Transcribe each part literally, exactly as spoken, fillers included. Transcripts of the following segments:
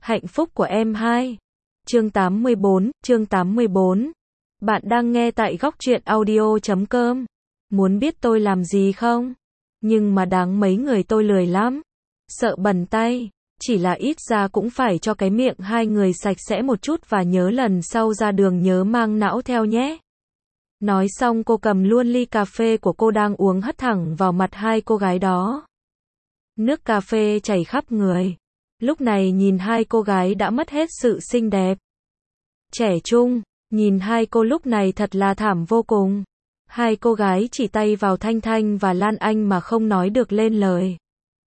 Hạnh phúc của em hai. Chương tám mươi bốn, chương tám mươi bốn. Bạn đang nghe tại góc truyện audio chấm com. Muốn biết tôi làm gì không? Nhưng mà đáng mấy người tôi lười lắm. Sợ bẩn tay. Chỉ là ít ra cũng phải cho cái miệng hai người sạch sẽ một chút và nhớ lần sau ra đường nhớ mang não theo nhé. Nói xong cô cầm luôn ly cà phê của cô đang uống hất thẳng vào mặt hai cô gái đó. Nước cà phê chảy khắp người. Lúc này nhìn hai cô gái đã mất hết sự xinh đẹp. Trẻ trung, nhìn hai cô lúc này thật là thảm vô cùng. Hai cô gái chỉ tay vào Thanh Thanh và Lan Anh mà không nói được lên lời.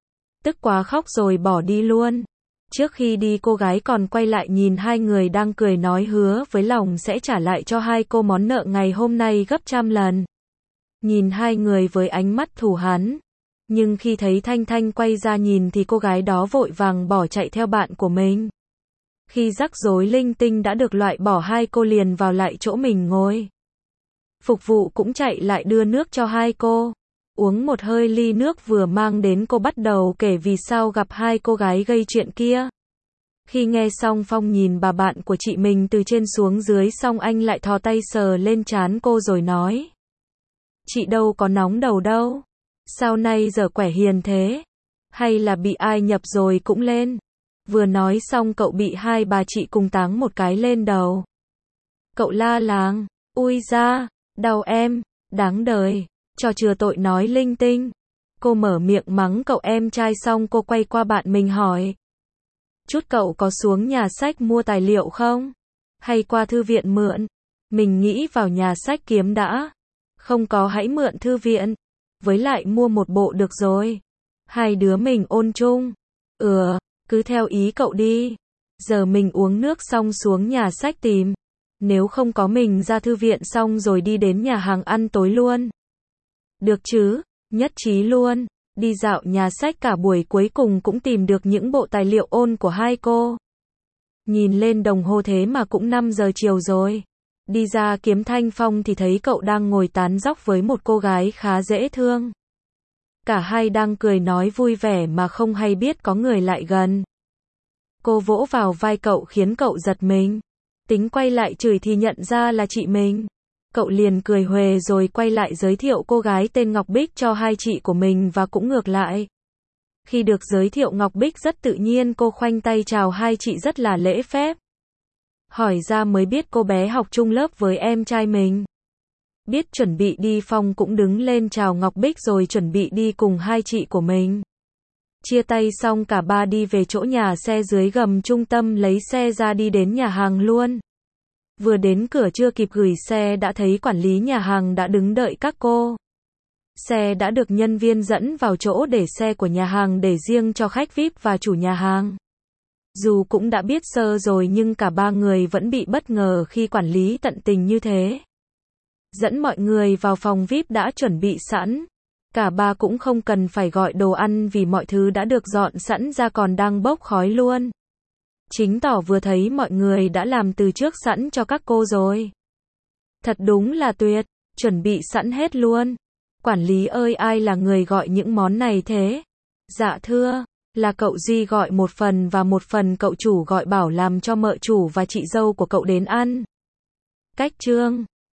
Tức quá khóc rồi bỏ đi luôn. Trước khi đi cô gái còn quay lại nhìn hai người đang cười nói hứa với lòng sẽ trả lại cho hai cô món nợ ngày hôm nay gấp trăm lần. Nhìn hai người với ánh mắt thù hằn. Nhưng khi thấy Thanh Thanh quay ra nhìn thì cô gái đó vội vàng bỏ chạy theo bạn của mình. Khi rắc rối linh tinh đã được loại bỏ hai cô liền vào lại chỗ mình ngồi. Phục vụ cũng chạy lại đưa nước cho hai cô. Uống một hơi ly nước vừa mang đến cô bắt đầu kể vì sao gặp hai cô gái gây chuyện kia. Khi nghe xong Phong nhìn bà bạn của chị mình từ trên xuống dưới xong anh lại thò tay sờ lên trán cô rồi nói. Chị đâu có nóng đầu đâu. Sao nay giờ quẻ hiền thế? Hay là bị ai nhập rồi cũng lên? Vừa nói xong cậu bị hai bà chị cùng táng một cái lên đầu. Cậu la làng, ui da, đau em, đáng đời, cho chừa tội nói linh tinh. Cô mở miệng mắng cậu em trai xong cô quay qua bạn mình hỏi. Chút cậu có xuống nhà sách mua tài liệu không? Hay qua thư viện mượn? Mình nghĩ vào nhà sách kiếm đã. Không có hãy mượn thư viện. Với lại mua một bộ được rồi. Hai đứa mình ôn chung. Ừ, cứ theo ý cậu đi. Giờ mình uống nước xong xuống nhà sách tìm. Nếu không có mình ra thư viện xong rồi đi đến nhà hàng ăn tối luôn. Được chứ, nhất trí luôn. Đi dạo nhà sách cả buổi cuối cùng cũng tìm được những bộ tài liệu ôn của hai cô. Nhìn lên đồng hồ thế mà cũng năm giờ chiều rồi. Đi ra kiếm Thanh Phong thì thấy cậu đang ngồi tán dóc với một cô gái khá dễ thương. Cả hai đang cười nói vui vẻ mà không hay biết có người lại gần. Cô vỗ vào vai cậu khiến cậu giật mình. Tính quay lại chửi thì nhận ra là chị mình. Cậu liền cười huề rồi quay lại giới thiệu cô gái tên Ngọc Bích cho hai chị của mình và cũng ngược lại. Khi được giới thiệu Ngọc Bích rất tự nhiên cô khoanh tay chào hai chị rất là lễ phép. Hỏi ra mới biết cô bé học chung lớp với em trai mình. Biết chuẩn bị đi Phong cũng đứng lên chào Ngọc Bích rồi chuẩn bị đi cùng hai chị của mình. Chia tay xong cả ba đi về chỗ nhà xe dưới gầm trung tâm lấy xe ra đi đến nhà hàng luôn. Vừa đến cửa chưa kịp gửi xe đã thấy quản lý nhà hàng đã đứng đợi các cô. Xe đã được nhân viên dẫn vào chỗ để xe của nhà hàng để riêng cho khách vi ai pi và chủ nhà hàng. Dù cũng đã biết sơ rồi nhưng cả ba người vẫn bị bất ngờ khi quản lý tận tình như thế. Dẫn mọi người vào phòng vi ai pi đã chuẩn bị sẵn. Cả ba cũng không cần phải gọi đồ ăn vì mọi thứ đã được dọn sẵn ra còn đang bốc khói luôn. Chính tỏ vừa thấy mọi người đã làm từ trước sẵn cho các cô rồi. Thật đúng là tuyệt, chuẩn bị sẵn hết luôn. Quản lý ơi ai là người gọi những món này thế? Dạ thưa, là cậu Duy gọi một phần và một phần cậu chủ gọi bảo làm cho mợ chủ và chị dâu của cậu đến ăn. Cách chương